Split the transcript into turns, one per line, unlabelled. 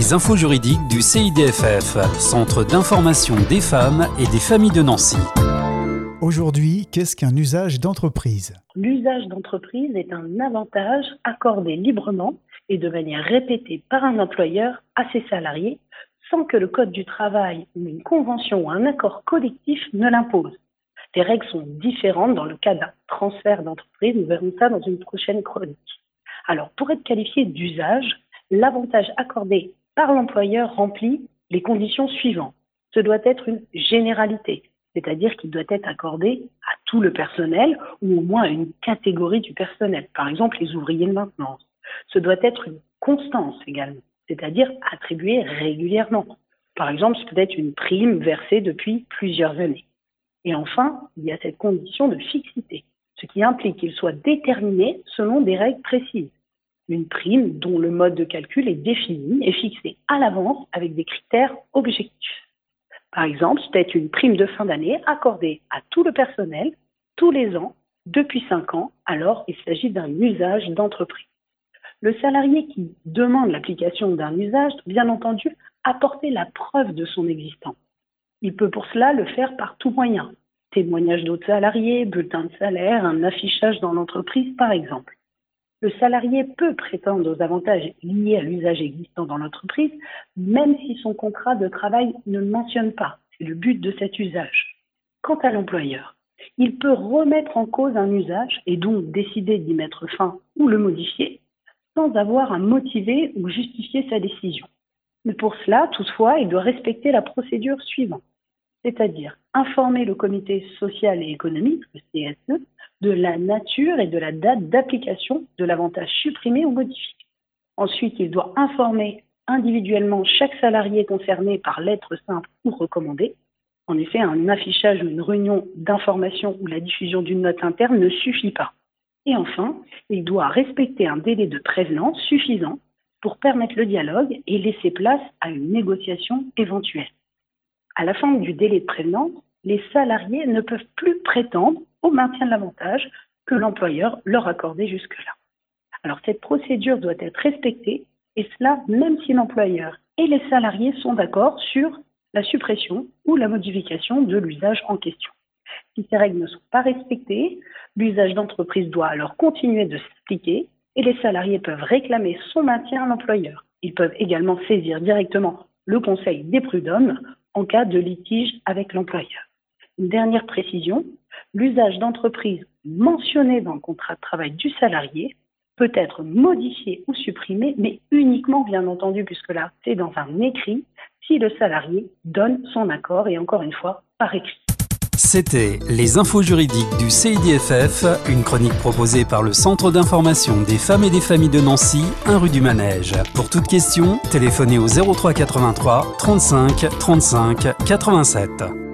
Les infos juridiques du CIDFF, Centre d'information des femmes et des familles de Nancy.
Aujourd'hui, qu'est-ce qu'un usage d'entreprise ?
L'usage d'entreprise est un avantage accordé librement et de manière répétée par un employeur à ses salariés sans que le Code du travail ou une convention ou un accord collectif ne l'impose. Les règles sont différentes dans le cas d'un transfert d'entreprise. Nous verrons ça dans une prochaine chronique. Alors, pour être qualifié d'usage, l'avantage accordé par l'employeur remplit les conditions suivantes. Ce doit être une généralité, c'est-à-dire qu'il doit être accordé à tout le personnel ou au moins à une catégorie du personnel, par exemple les ouvriers de maintenance. Ce doit être une constance également, c'est-à-dire attribué régulièrement. Par exemple, ce peut être une prime versée depuis plusieurs années. Et enfin, il y a cette condition de fixité, ce qui implique qu'il soit déterminé selon des règles précises. Une prime dont le mode de calcul est défini et fixé à l'avance avec des critères objectifs. Par exemple, c'est peut-être une prime de fin d'année accordée à tout le personnel tous les ans depuis 5 ans, alors il s'agit d'un usage d'entreprise. Le salarié qui demande l'application d'un usage doit bien entendu apporter la preuve de son existence. Il peut pour cela le faire par tout moyen. Témoignage d'autres salariés, bulletin de salaire, un affichage dans l'entreprise par exemple. Le salarié peut prétendre aux avantages liés à l'usage existant dans l'entreprise, même si son contrat de travail ne le mentionne pas. C'est le but de cet usage. Quant à l'employeur, il peut remettre en cause un usage et donc décider d'y mettre fin ou le modifier sans avoir à motiver ou justifier sa décision. Mais pour cela, toutefois, il doit respecter la procédure suivante, c'est-à-dire informer le comité social et économique, le CSE, de la nature et de la date d'application de l'avantage supprimé ou modifié. Ensuite, il doit informer individuellement chaque salarié concerné par lettre simple ou recommandée. En effet, un affichage ou une réunion d'information ou la diffusion d'une note interne ne suffit pas. Et enfin, il doit respecter un délai de prévenance suffisant pour permettre le dialogue et laisser place à une négociation éventuelle. À la fin du délai de prévenance, les salariés ne peuvent plus prétendre au maintien de l'avantage que l'employeur leur accordait jusque-là. Alors cette procédure doit être respectée, et cela même si l'employeur et les salariés sont d'accord sur la suppression ou la modification de l'usage en question. Si ces règles ne sont pas respectées, l'usage d'entreprise doit alors continuer de s'appliquer et les salariés peuvent réclamer son maintien à l'employeur. Ils peuvent également saisir directement le conseil des prud'hommes en cas de litige avec l'employeur. Une dernière précision, l'usage d'entreprise mentionné dans le contrat de travail du salarié peut être modifié ou supprimé, mais uniquement, bien entendu, puisque là, c'est dans un écrit, si le salarié donne son accord, et encore une fois, par écrit.
C'était les infos juridiques du CIDFF, une chronique proposée par le Centre d'information des femmes et des familles de Nancy, 1 rue du Manège. Pour toute question, téléphonez au 03 83 35 35 87.